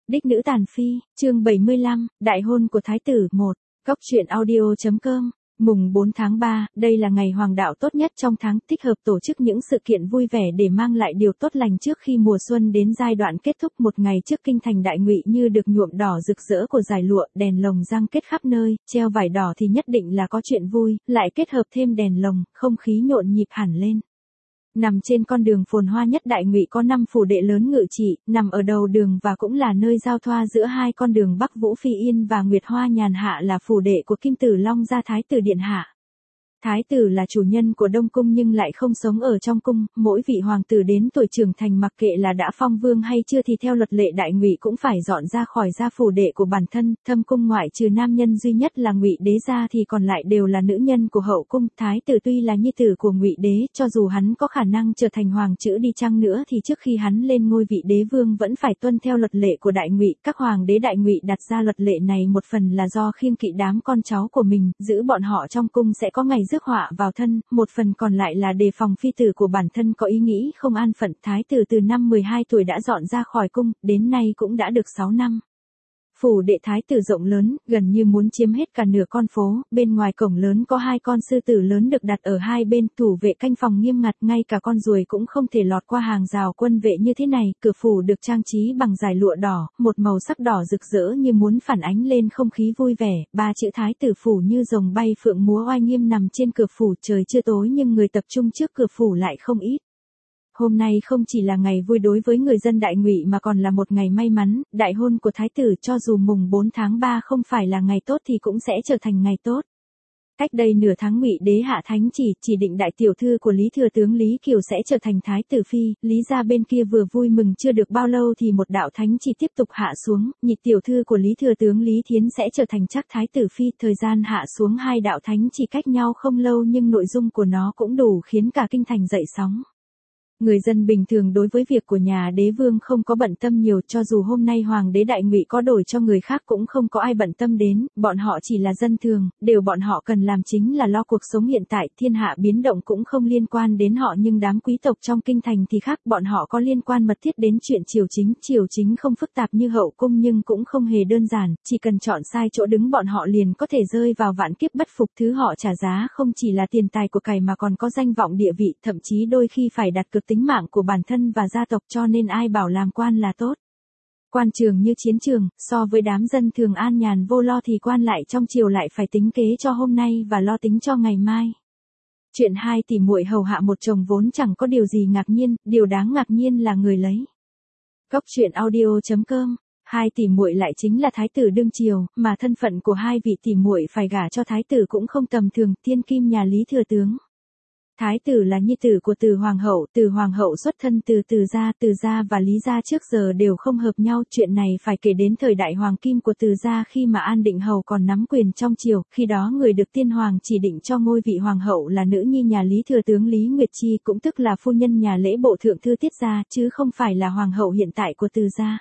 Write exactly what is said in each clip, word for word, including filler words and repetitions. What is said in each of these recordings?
Đích nữ tàn phi, chương bảy mươi lăm, đại hôn của thái tử một. Góc truyện audio chấm com. Mùng bốn tháng ba, đây là ngày hoàng đạo tốt nhất trong tháng, thích hợp tổ chức những sự kiện vui vẻ để mang lại điều tốt lành trước khi mùa xuân đến giai đoạn kết thúc. Một ngày trước kinh thành Đại Ngụy như được nhuộm đỏ rực rỡ của dải lụa, đèn lồng giăng kết khắp nơi, treo vải đỏ thì nhất định là có chuyện vui, lại kết hợp thêm đèn lồng, không khí nhộn nhịp hẳn lên. Nằm trên con đường phồn hoa nhất Đại Ngụy có năm phủ đệ lớn ngự trị, nằm ở đầu đường và cũng là nơi giao thoa giữa hai con đường Bắc Vũ Phi Yên và Nguyệt Hoa Nhàn Hạ là phủ đệ của Kim Tử Long gia thái tử điện hạ. Thái tử là chủ nhân của Đông Cung nhưng lại không sống ở trong cung, mỗi vị hoàng tử đến tuổi trưởng thành mặc kệ là đã phong vương hay chưa thì theo luật lệ Đại Ngụy cũng phải dọn ra khỏi gia phủ đệ của bản thân, thâm cung ngoại trừ nam nhân duy nhất là Ngụy đế gia thì còn lại đều là nữ nhân của hậu cung. Thái tử tuy là nhi tử của Ngụy đế, cho dù hắn có khả năng trở thành hoàng chữ đi chăng nữa thì trước khi hắn lên ngôi vị đế vương vẫn phải tuân theo luật lệ của Đại Ngụy. Các hoàng đế Đại Ngụy đặt ra luật lệ này một phần là do khiêng kỵ đám con cháu của mình, giữ bọn họ trong cung sẽ có ngày rước họa vào thân, một phần còn lại là đề phòng phi tử của bản thân có ý nghĩ không an phận. Thái tử từ năm mười hai tuổi đã dọn ra khỏi cung, đến nay cũng đã được sáu năm. Phủ đệ thái tử rộng lớn, gần như muốn chiếm hết cả nửa con phố, bên ngoài cổng lớn có hai con sư tử lớn được đặt ở hai bên, thủ vệ canh phòng nghiêm ngặt, ngay cả con ruồi cũng không thể lọt qua hàng rào quân vệ như thế này. Cửa phủ được trang trí bằng dải lụa đỏ, một màu sắc đỏ rực rỡ như muốn phản ánh lên không khí vui vẻ, ba chữ thái tử phủ như rồng bay phượng múa oai nghiêm nằm trên cửa phủ. Trời chưa tối nhưng người tập trung trước cửa phủ lại không ít. Hôm nay không chỉ là ngày vui đối với người dân Đại Ngụy mà còn là một ngày may mắn, đại hôn của thái tử. Cho dù mùng bốn tháng ba không phải là ngày tốt thì cũng sẽ trở thành ngày tốt. Cách đây nửa tháng Ngụy đế hạ thánh chỉ, chỉ định đại tiểu thư của Lý thừa tướng Lý Kiều sẽ trở thành thái tử phi. Lý gia bên kia vừa vui mừng chưa được bao lâu thì một đạo thánh chỉ tiếp tục hạ xuống, nhị tiểu thư của Lý thừa tướng Lý Thiến sẽ trở thành chắc thái tử phi. Thời gian hạ xuống hai đạo thánh chỉ cách nhau không lâu nhưng nội dung của nó cũng đủ khiến cả kinh thành dậy sóng. Người dân bình thường đối với việc của nhà đế vương không có bận tâm nhiều, cho dù hôm nay hoàng đế Đại Ngụy có đổi cho người khác cũng không có ai bận tâm đến, bọn họ chỉ là dân thường, điều bọn họ cần làm chính là lo cuộc sống hiện tại, thiên hạ biến động cũng không liên quan đến họ. Nhưng đám quý tộc trong kinh thành thì khác, bọn họ có liên quan mật thiết đến chuyện triều chính. Triều chính không phức tạp như hậu cung nhưng cũng không hề đơn giản, chỉ cần chọn sai chỗ đứng bọn họ liền có thể rơi vào vạn kiếp bất phục. Thứ họ trả giá không chỉ là tiền tài của cải mà còn có danh vọng địa vị, thậm chí đôi khi phải đặt cược tính mạng của bản thân và gia tộc, cho nên ai bảo làm quan là tốt. Quan trường như chiến trường, so với đám dân thường an nhàn vô lo thì quan lại trong triều lại phải tính kế cho hôm nay và lo tính cho ngày mai. Chuyện hai tỷ muội hầu hạ một chồng vốn chẳng có điều gì ngạc nhiên, điều đáng ngạc nhiên là người lấy. Góc truyện audio chấm com. Hai tỷ muội lại chính là thái tử đương triều, mà thân phận của hai vị tỷ muội phải gả cho thái tử cũng không tầm thường, thiên kim nhà Lý thừa tướng. Thái tử là nhi tử của Từ hoàng hậu, Từ hoàng hậu xuất thân từ Từ gia, Từ gia và Lý gia trước giờ đều không hợp nhau. Chuyện này phải kể đến thời đại hoàng kim của Từ gia khi mà An Định hầu còn nắm quyền trong triều, khi đó người được tiên hoàng chỉ định cho ngôi vị hoàng hậu là nữ nhi nhà Lý thừa tướng Lý Nguyệt Chi, cũng tức là phu nhân nhà lễ bộ thượng thư Tiết gia, chứ không phải là hoàng hậu hiện tại của Từ gia.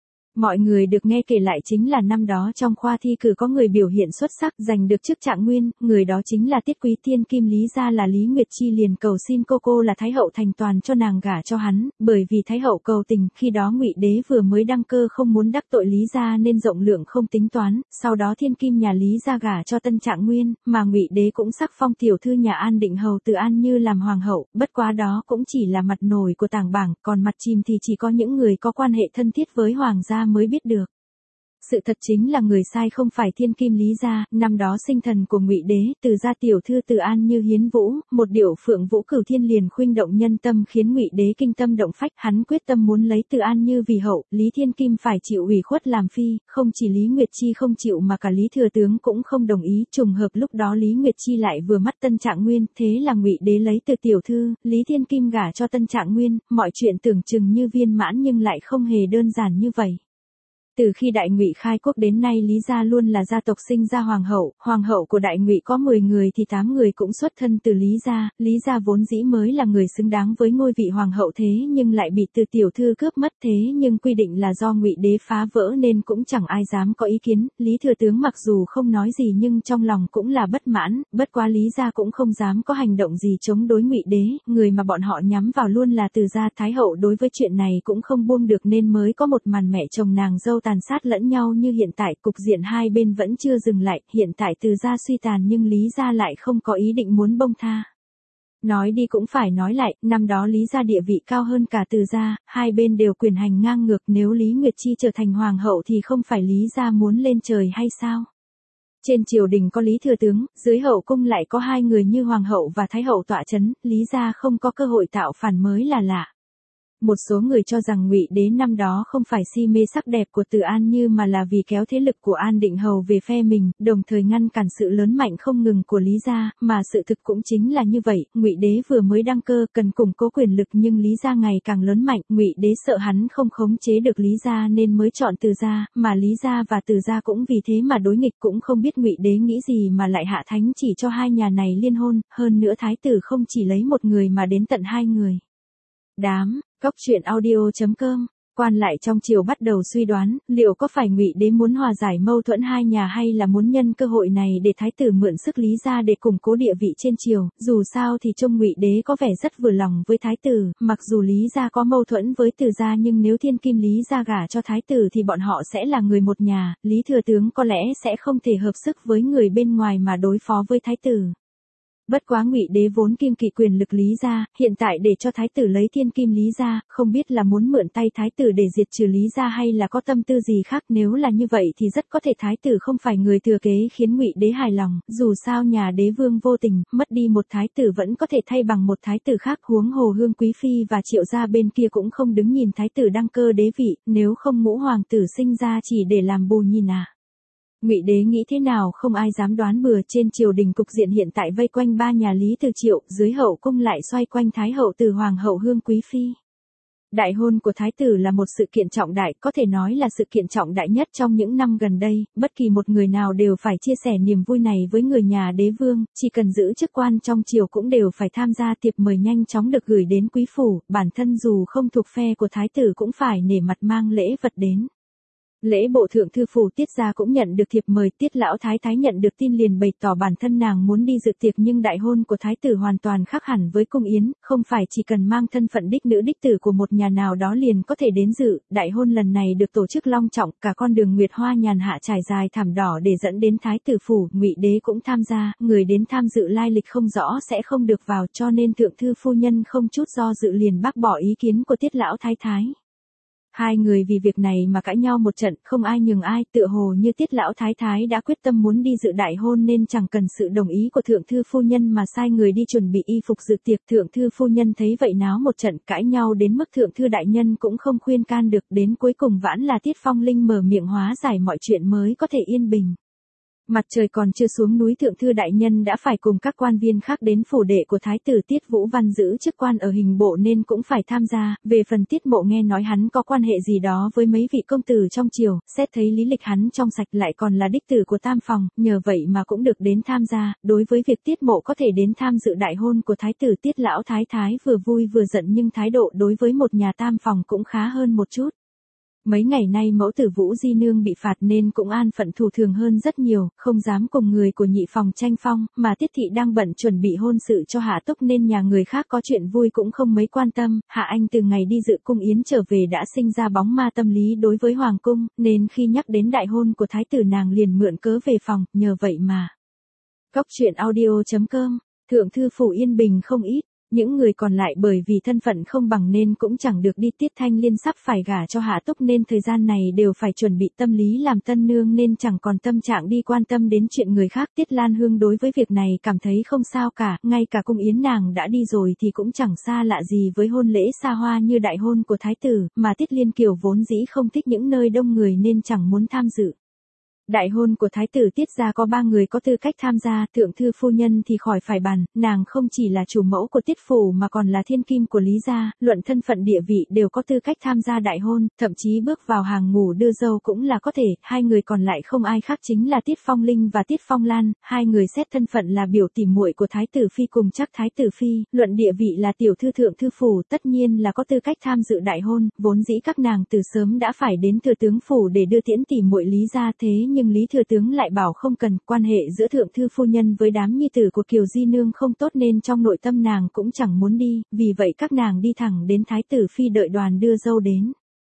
Mọi người được nghe kể lại chính là năm đó trong khoa thi cử có người biểu hiện xuất sắc giành được chức trạng nguyên, người đó chính là Tiết quý tiên kim Lý gia là Lý Nguyệt Chi liền cầu xin cô cô là Thái hậu thành toàn cho nàng gả cho hắn, bởi vì Thái hậu cầu tình. Khi đó Ngụy đế vừa mới đăng cơ không muốn đắc tội Lý gia nên rộng lượng không tính toán, sau đó thiên kim nhà Lý gia gả cho tân trạng nguyên, mà Ngụy đế cũng sắc phong tiểu thư nhà An Định hầu Từ An Như làm hoàng hậu, bất quá đó cũng chỉ là mặt nổi của tảng bảng, còn mặt chìm thì chỉ có những người có quan hệ thân thiết với hoàng gia mới biết được. Sự thật chính là người sai không phải thiên kim Lý gia, năm đó sinh thần của Ngụy đế, Từ gia tiểu thư Từ An Như hiến vũ, một điệu phượng vũ cửu thiên liền khuynh động nhân tâm khiến Ngụy đế kinh tâm động phách, hắn quyết tâm muốn lấy Từ An Như vì hậu, Lý thiên kim phải chịu ủy khuất làm phi, không chỉ Lý Nguyệt Chi không chịu mà cả Lý thừa tướng cũng không đồng ý. Trùng hợp lúc đó Lý Nguyệt Chi lại vừa mắt tân trạng nguyên, thế là Ngụy đế lấy từ tiểu thư, Lý thiên kim gả cho tân trạng nguyên. Mọi chuyện tưởng chừng như viên mãn nhưng lại không hề đơn giản như vậy. Từ khi Đại Ngụy khai quốc đến nay Lý gia luôn là gia tộc sinh ra hoàng hậu, hoàng hậu của Đại Ngụy có mười người thì tám người cũng xuất thân từ Lý gia, Lý gia vốn dĩ mới là người xứng đáng với ngôi vị hoàng hậu thế nhưng lại bị từ tiểu thư cướp mất, thế nhưng quy định là do Ngụy đế phá vỡ nên cũng chẳng ai dám có ý kiến. Lý thừa tướng mặc dù không nói gì nhưng trong lòng cũng là bất mãn, bất quá Lý gia cũng không dám có hành động gì chống đối Ngụy đế, người mà bọn họ nhắm vào luôn là Từ gia. Thái hậu đối với chuyện này cũng không buông được nên mới có một màn mẹ chồng nàng dâu tàn sát lẫn nhau như hiện tại, cục diện hai bên vẫn chưa dừng lại, hiện tại Từ gia suy tàn nhưng Lý gia lại không có ý định muốn bông tha. Nói đi cũng phải nói lại, năm đó Lý gia địa vị cao hơn cả Từ gia, hai bên đều quyền hành ngang ngược, nếu Lý Nguyệt Chi trở thành hoàng hậu thì không phải Lý gia muốn lên trời hay sao? Trên triều đình có Lý thừa tướng, dưới hậu cung lại có hai người như hoàng hậu và thái hậu tọa chấn, Lý gia không có cơ hội tạo phản mới là lạ. Một số người cho rằng Ngụy Đế năm đó không phải si mê sắc đẹp của Từ An Như mà là vì kéo thế lực của An Định Hầu về phe mình, đồng thời ngăn cản sự lớn mạnh không ngừng của Lý gia, mà sự thực cũng chính là như vậy, Ngụy Đế vừa mới đăng cơ cần củng cố quyền lực nhưng Lý gia ngày càng lớn mạnh, Ngụy Đế sợ hắn không khống chế được Lý gia nên mới chọn Từ gia, mà Lý gia và Từ gia cũng vì thế mà đối nghịch, cũng không biết Ngụy Đế nghĩ gì mà lại hạ thánh chỉ cho hai nhà này liên hôn, hơn nữa thái tử không chỉ lấy một người mà đến tận hai người. Đám Góc truyện audio chấm com, quan lại trong triều bắt đầu suy đoán, liệu có phải Ngụy Đế muốn hòa giải mâu thuẫn hai nhà hay là muốn nhân cơ hội này để thái tử mượn sức Lý gia để củng cố địa vị trên triều, dù sao thì trông Ngụy Đế có vẻ rất vừa lòng với thái tử, mặc dù Lý gia có mâu thuẫn với Từ gia nhưng nếu thiên kim Lý gia gả cho thái tử thì bọn họ sẽ là người một nhà, Lý thừa tướng có lẽ sẽ không thể hợp sức với người bên ngoài mà đối phó với thái tử. Bất quá Ngụy Đế vốn kiêng kỵ quyền lực Lý gia, hiện tại để cho thái tử lấy thiên kim Lý gia, không biết là muốn mượn tay thái tử để diệt trừ Lý gia hay là có tâm tư gì khác, nếu là như vậy thì rất có thể thái tử không phải người thừa kế khiến Ngụy Đế hài lòng, dù sao nhà đế vương vô tình, mất đi một thái tử vẫn có thể thay bằng một thái tử khác, huống hồ Hương quý phi và Triệu gia bên kia cũng không đứng nhìn thái tử đăng cơ đế vị, nếu không ngũ hoàng tử sinh ra chỉ để làm bù nhìn à. Ngụy Đế nghĩ thế nào không ai dám đoán bừa, trên triều đình cục diện hiện tại vây quanh ba nhà Lý Từ Triệu, dưới hậu cung lại xoay quanh thái hậu Từ hoàng hậu Hương quý phi. Đại hôn của thái tử là một sự kiện trọng đại, có thể nói là sự kiện trọng đại nhất trong những năm gần đây, bất kỳ một người nào đều phải chia sẻ niềm vui này với người nhà đế vương, chỉ cần giữ chức quan trong triều cũng đều phải tham gia thiệp mời nhanh chóng được gửi đến quý phủ, bản thân dù không thuộc phe của thái tử cũng phải nể mặt mang lễ vật đến. Lễ bộ thượng thư phủ Tiết gia cũng nhận được thiệp mời, Tiết lão thái thái nhận được tin liền bày tỏ bản thân nàng muốn đi dự tiệc, nhưng đại hôn của thái tử hoàn toàn khác hẳn với cung yến, không phải chỉ cần mang thân phận đích nữ đích tử của một nhà nào đó liền có thể đến dự, đại hôn lần này được tổ chức long trọng, cả con đường nguyệt hoa nhàn hạ trải dài thảm đỏ để dẫn đến thái tử phủ, Ngụy Đế cũng tham gia, người đến tham dự lai lịch không rõ sẽ không được vào, cho nên thượng thư phu nhân không chút do dự liền bác bỏ ý kiến của Tiết lão thái thái. Hai người vì việc này mà cãi nhau một trận, không ai nhường ai, tựa hồ như Tiết lão thái thái đã quyết tâm muốn đi dự đại hôn nên chẳng cần sự đồng ý của thượng thư phu nhân mà sai người đi chuẩn bị y phục dự tiệc. Thượng thư phu nhân thấy vậy náo một trận cãi nhau đến mức thượng thư đại nhân cũng không khuyên can được, đến cuối cùng vãn là Tiết Phong Linh mở miệng hóa giải mọi chuyện mới có thể yên bình. Mặt trời còn chưa xuống núi, thượng thư đại nhân đã phải cùng các quan viên khác đến phủ đệ của thái tử Tiết Vũ Văn giữ chức quan ở hình bộ nên cũng phải tham gia, về phần Tiết Mộ nghe nói hắn có quan hệ gì đó với mấy vị công tử trong triều, xét thấy lý lịch hắn trong sạch lại còn là đích tử của tam phòng, nhờ vậy mà cũng được đến tham gia, đối với việc Tiết Mộ có thể đến tham dự đại hôn của thái tử Tiết lão thái thái vừa vui vừa giận nhưng thái độ đối với một nhà tam phòng cũng khá hơn một chút. Mấy ngày nay mẫu tử Vũ Di Nương bị phạt nên cũng an phận thủ thường hơn rất nhiều, không dám cùng người của nhị phòng tranh phong, mà Tiết Thị đang bận chuẩn bị hôn sự cho Hạ Túc nên nhà người khác có chuyện vui cũng không mấy quan tâm. Hạ Anh từ ngày đi dự cung yến trở về đã sinh ra bóng ma tâm lý đối với Hoàng cung, nên khi nhắc đến đại hôn của thái tử nàng liền mượn cớ về phòng, nhờ vậy mà. Góc truyện audio chấm com, thượng thư phủ yên bình không ít. Những người còn lại bởi vì thân phận không bằng nên cũng chẳng được đi. Tiết Thanh Liên sắp phải gả cho Hạ Túc nên thời gian này đều phải chuẩn bị tâm lý làm tân nương nên chẳng còn tâm trạng đi quan tâm đến chuyện người khác. Tiết Lan Hương đối với việc này cảm thấy không sao cả, ngay cả cung yến nàng đã đi rồi thì cũng chẳng xa lạ gì với hôn lễ xa hoa như đại hôn của thái tử, mà Tiết Liên Kiều vốn dĩ không thích những nơi đông người nên chẳng muốn tham dự. Đại hôn của thái tử Tiết gia có ba người có tư cách tham gia, thượng thư phu nhân thì khỏi phải bàn, nàng không chỉ là chủ mẫu của Tiết phủ mà còn là thiên kim của Lý gia, luận thân phận địa vị đều có tư cách tham gia đại hôn, thậm chí bước vào hàng ngũ đưa dâu cũng là có thể. Hai người còn lại không ai khác chính là Tiết Phong Linh và Tiết Phong Lan, hai người xét thân phận là biểu tỷ muội của thái tử phi cùng chắc thái tử phi, luận địa vị là tiểu thư thượng thư phủ, tất nhiên là có tư cách tham dự đại hôn, vốn dĩ các nàng từ sớm đã phải đến thừa tướng phủ để đưa tiễn tỷ muội Lý gia, thế nhưng Lý thừa tướng lại bảo không cần, quan hệ giữa thượng thư phu nhân với đám nhi tử của Kiều Di Nương không tốt nên trong nội tâm nàng cũng chẳng muốn đi, vì vậy các nàng đi thẳng đến thái tử phi đợi đoàn đưa dâu đến.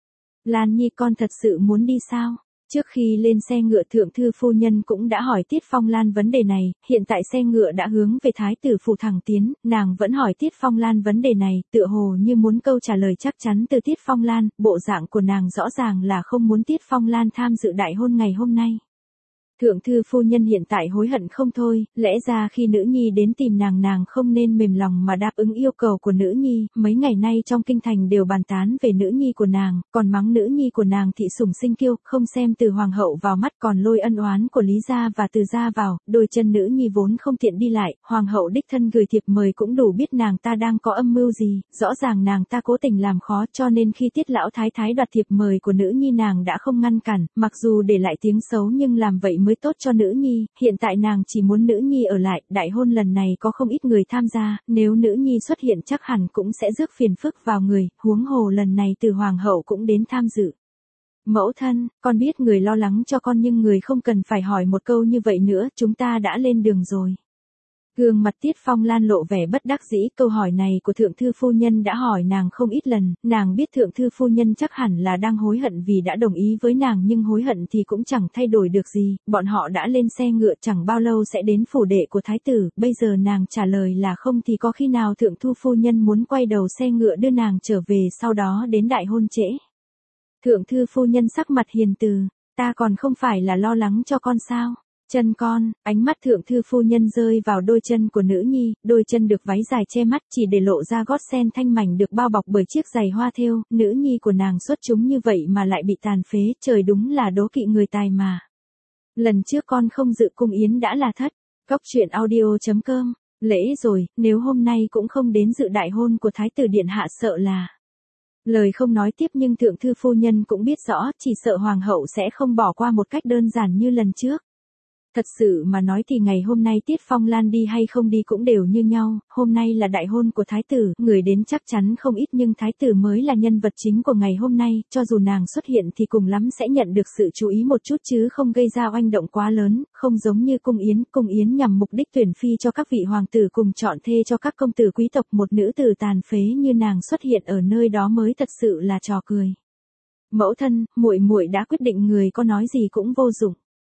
Lan Nhi con thật sự muốn đi sao? Trước khi lên xe ngựa thượng thư phu nhân cũng đã hỏi Tiết Phong Lan vấn đề này, hiện tại xe ngựa đã hướng về thái tử phủ thẳng tiến, nàng vẫn hỏi Tiết Phong Lan vấn đề này, tựa hồ như muốn câu trả lời chắc chắn từ Tiết Phong Lan, bộ dạng của nàng rõ ràng là không muốn Tiết Phong Lan tham dự đại hôn ngày hôm nay. Thượng thư phu nhân hiện tại hối hận không thôi, lẽ ra khi nữ nhi đến tìm nàng nàng không nên mềm lòng mà đáp ứng yêu cầu của nữ nhi, mấy ngày nay trong kinh thành đều bàn tán về nữ nhi của nàng, còn mắng nữ nhi của nàng thị sủng sinh kiêu, không xem từ hoàng hậu vào mắt còn lôi ân oán của Lý gia và Từ gia vào, đôi chân nữ nhi vốn không tiện đi lại, hoàng hậu đích thân gửi thiệp mời cũng đủ biết nàng ta đang có âm mưu gì, rõ ràng nàng ta cố tình làm khó cho nên khi Tiết lão thái thái đoạt thiệp mời của nữ nhi nàng đã không ngăn cản, mặc dù để lại tiếng xấu nhưng làm vậy mới tốt cho nữ nhi, hiện tại nàng chỉ muốn nữ nhi ở lại, đại hôn lần này có không ít người tham gia, nếu nữ nhi xuất hiện chắc hẳn cũng sẽ rước phiền phức vào người, huống hồ lần này từ hoàng hậu cũng đến tham dự. Mẫu thân, con biết người lo lắng cho con nhưng người không cần phải hỏi một câu như vậy nữa, chúng ta đã lên đường rồi. Gương mặt Tiết Phong Lan lộ vẻ bất đắc dĩ, câu hỏi này của thượng thư phu nhân đã hỏi nàng không ít lần, nàng biết thượng thư phu nhân chắc hẳn là đang hối hận vì đã đồng ý với nàng nhưng hối hận thì cũng chẳng thay đổi được gì, bọn họ đã lên xe ngựa chẳng bao lâu sẽ đến phủ đệ của thái tử, bây giờ nàng trả lời là không thì có khi nào thượng thư phu nhân muốn quay đầu xe ngựa đưa nàng trở về sau đó đến đại hôn trễ. Thượng thư phu nhân sắc mặt hiền từ, ta còn không phải là lo lắng cho con sao? Chân con, ánh mắt thượng thư phu nhân rơi vào đôi chân của nữ nhi, đôi chân được váy dài che mắt chỉ để lộ ra gót sen thanh mảnh được bao bọc bởi chiếc giày hoa thêu, nữ nhi của nàng xuất chúng như vậy mà lại bị tàn phế, trời đúng là đố kỵ người tài mà. Lần trước con không dự cung yến đã là thất, góc truyện audio chấm com, lễ rồi, nếu hôm nay cũng không đến dự đại hôn của thái tử điện hạ sợ là... Lời không nói tiếp nhưng thượng thư phu nhân cũng biết rõ, chỉ sợ hoàng hậu sẽ không bỏ qua một cách đơn giản như lần trước. Thật sự mà nói thì ngày hôm nay Tiết Phong Lan đi hay không đi cũng đều như nhau, hôm nay là đại hôn của thái tử, người đến chắc chắn không ít nhưng thái tử mới là nhân vật chính của ngày hôm nay, cho dù nàng xuất hiện thì cùng lắm sẽ nhận được sự chú ý một chút chứ không gây ra oanh động quá lớn, không giống như cung yến, cung yến nhằm mục đích tuyển phi cho các vị hoàng tử cùng chọn thê cho các công tử quý tộc, một nữ tử tàn phế như nàng xuất hiện ở nơi đó mới thật sự là trò cười. Mẫu thân, muội muội đã quyết định người có nói gì cũng vô dụng.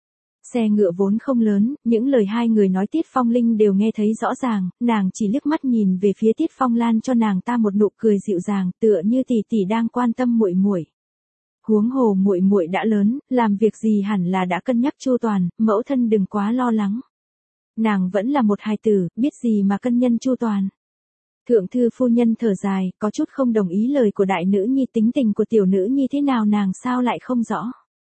Xe ngựa vốn không lớn, những lời hai người nói Tiết Phong Linh đều nghe thấy rõ ràng, nàng chỉ liếc mắt nhìn về phía Tiết Phong Lan cho nàng ta một nụ cười dịu dàng, tựa như tỷ tỷ đang quan tâm muội muội. Huống hồ muội muội đã lớn, làm việc gì hẳn là đã cân nhắc chu toàn, mẫu thân đừng quá lo lắng. Nàng vẫn là một hài tử, biết gì mà cân nhân chu toàn. Thượng thư phu nhân thở dài, có chút không đồng ý lời của đại nữ nhi, tính tình của tiểu nữ nhi thế nào nàng sao lại không rõ.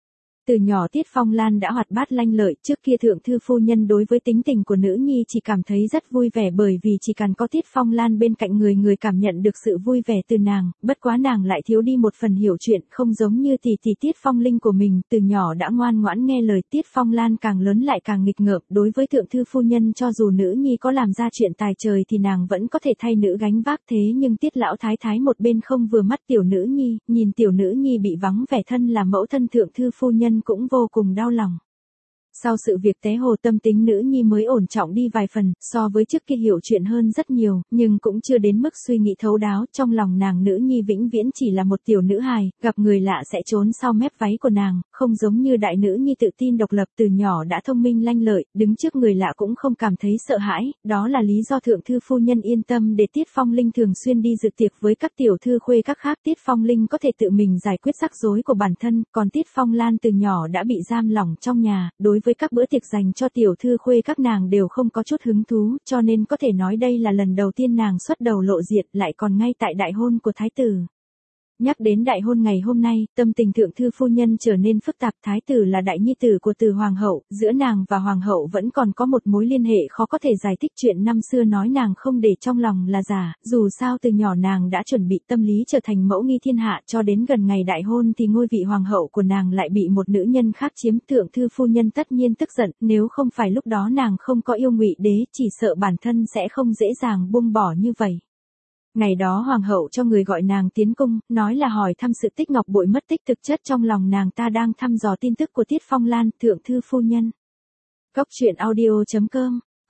Từ nhỏ Tiết Phong Lan đã hoạt bát lanh lợi, trước kia thượng thư phu nhân đối với tính tình của nữ nhi chỉ cảm thấy rất vui vẻ bởi vì chỉ cần có Tiết Phong Lan bên cạnh người người cảm nhận được sự vui vẻ từ nàng, bất quá nàng lại thiếu đi một phần hiểu chuyện, không giống như tỷ tỷ Tiết Phong Linh của mình, từ nhỏ đã ngoan ngoãn nghe lời. Tiết Phong Lan càng lớn lại càng nghịch ngợm, đối với thượng thư phu nhân cho dù nữ nhi có làm ra chuyện tài trời thì nàng vẫn có thể thay nữ gánh vác, thế nhưng Tiết lão thái thái một bên không vừa mắt tiểu nữ nhi, nhìn tiểu nữ nhi bị vắng vẻ thân là mẫu thân thượng thư phu nhân cũng vô cùng đau lòng. Sau sự việc té hồ tâm tính nữ nhi mới ổn trọng đi vài phần, so với trước kia hiểu chuyện hơn rất nhiều, nhưng cũng chưa đến mức suy nghĩ thấu đáo, trong lòng nàng nữ nhi vĩnh viễn chỉ là một tiểu nữ hài, gặp người lạ sẽ trốn sau mép váy của nàng, không giống như đại nữ nhi tự tin độc lập từ nhỏ đã thông minh lanh lợi, đứng trước người lạ cũng không cảm thấy sợ hãi, đó là lý do thượng thư phu nhân yên tâm để Tiết Phong Linh thường xuyên đi dự tiệc với các tiểu thư khuê các khác. Tiết Phong Linh có thể tự mình giải quyết rắc rối của bản thân, còn Tiết Phong Lan từ nhỏ đã bị giam lỏng trong nhà, đối với các bữa tiệc dành cho tiểu thư khuê các nàng đều không có chút hứng thú, cho nên có thể nói đây là lần đầu tiên nàng xuất đầu lộ diện, lại còn ngay tại đại hôn của thái tử. Nhắc đến đại hôn ngày hôm nay, tâm tình thượng thư phu nhân trở nên phức tạp. Thái tử là đại nhi tử của từ hoàng hậu, giữa nàng và hoàng hậu vẫn còn có một mối liên hệ khó có thể giải thích, chuyện năm xưa nói nàng không để trong lòng là giả, dù sao từ nhỏ nàng đã chuẩn bị tâm lý trở thành mẫu nghi thiên hạ, cho đến gần ngày đại hôn thì ngôi vị hoàng hậu của nàng lại bị một nữ nhân khác chiếm. Thượng thư phu nhân tất nhiên tức giận, nếu không phải lúc đó nàng không có yêu Ngụy đế, chỉ sợ bản thân sẽ không dễ dàng buông bỏ như vậy. Ngày đó hoàng hậu cho người gọi nàng tiến cung, nói là hỏi thăm sự tích ngọc bội mất tích, thực chất trong lòng nàng ta đang thăm dò tin tức của Tiết Phong Lan. Thượng thư phu nhân. Góc truyện audio chấm com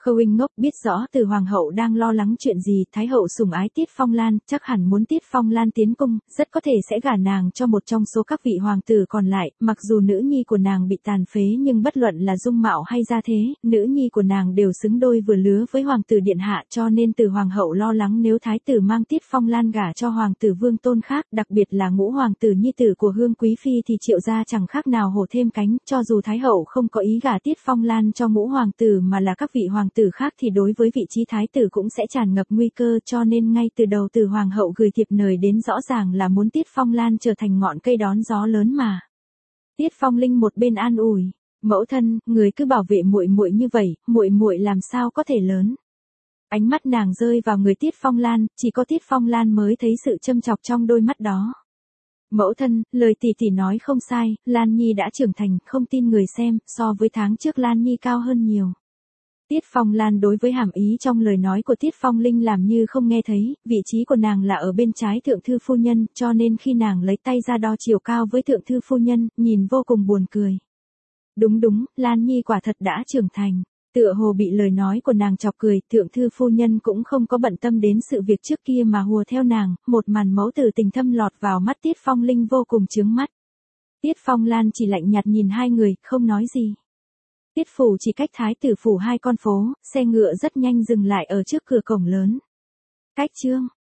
Khâu Ngốc biết rõ Từ Hoàng hậu đang lo lắng chuyện gì, Thái hậu sủng ái Tiết Phong Lan, chắc hẳn muốn Tiết Phong Lan tiến cung, rất có thể sẽ gả nàng cho một trong số các vị hoàng tử còn lại, mặc dù nữ nhi của nàng bị tàn phế nhưng bất luận là dung mạo hay gia thế, nữ nhi của nàng đều xứng đôi vừa lứa với hoàng tử điện hạ, cho nên Từ Hoàng hậu lo lắng nếu thái tử mang Tiết Phong Lan gả cho hoàng tử Vương Tôn khác, đặc biệt là ngũ hoàng tử nhi tử của Hương quý phi thì Triệu gia chẳng khác nào hổ thêm cánh, cho dù thái hậu không có ý gả Tiết Phong Lan cho ngũ hoàng tử mà là các vị hoàng tử khác thì đối với vị trí thái tử cũng sẽ tràn ngập nguy cơ, cho nên ngay từ đầu Từ Hoàng hậu gửi thiệp mời đến rõ ràng là muốn Tiết Phong Lan trở thành ngọn cây đón gió lớn mà. Tiết Phong Linh một bên an ủi, mẫu thân, người cứ bảo vệ muội muội như vậy, muội muội làm sao có thể lớn. Ánh mắt nàng rơi vào người Tiết Phong Lan, chỉ có Tiết Phong Lan mới thấy sự châm chọc trong đôi mắt đó. Mẫu thân, lời tỷ tỷ nói không sai, Lan Nhi đã trưởng thành, không tin người xem, so với tháng trước Lan Nhi cao hơn nhiều. Tiết Phong Lan đối với hàm ý trong lời nói của Tiết Phong Linh làm như không nghe thấy, vị trí của nàng là ở bên trái thượng thư phu nhân, cho nên khi nàng lấy tay ra đo chiều cao với thượng thư phu nhân, nhìn vô cùng buồn cười. Đúng đúng, Lan Nhi quả thật đã trưởng thành. Tựa hồ bị lời nói của nàng chọc cười, thượng thư phu nhân cũng không có bận tâm đến sự việc trước kia mà hùa theo nàng, một màn mẫu tử tình thâm lọt vào mắt Tiết Phong Linh vô cùng chướng mắt. Tiết Phong Lan chỉ lạnh nhạt nhìn hai người, không nói gì. Tiết phủ chỉ cách thái tử phủ hai con phố, xe ngựa rất nhanh dừng lại ở trước cửa cổng lớn. Cách chương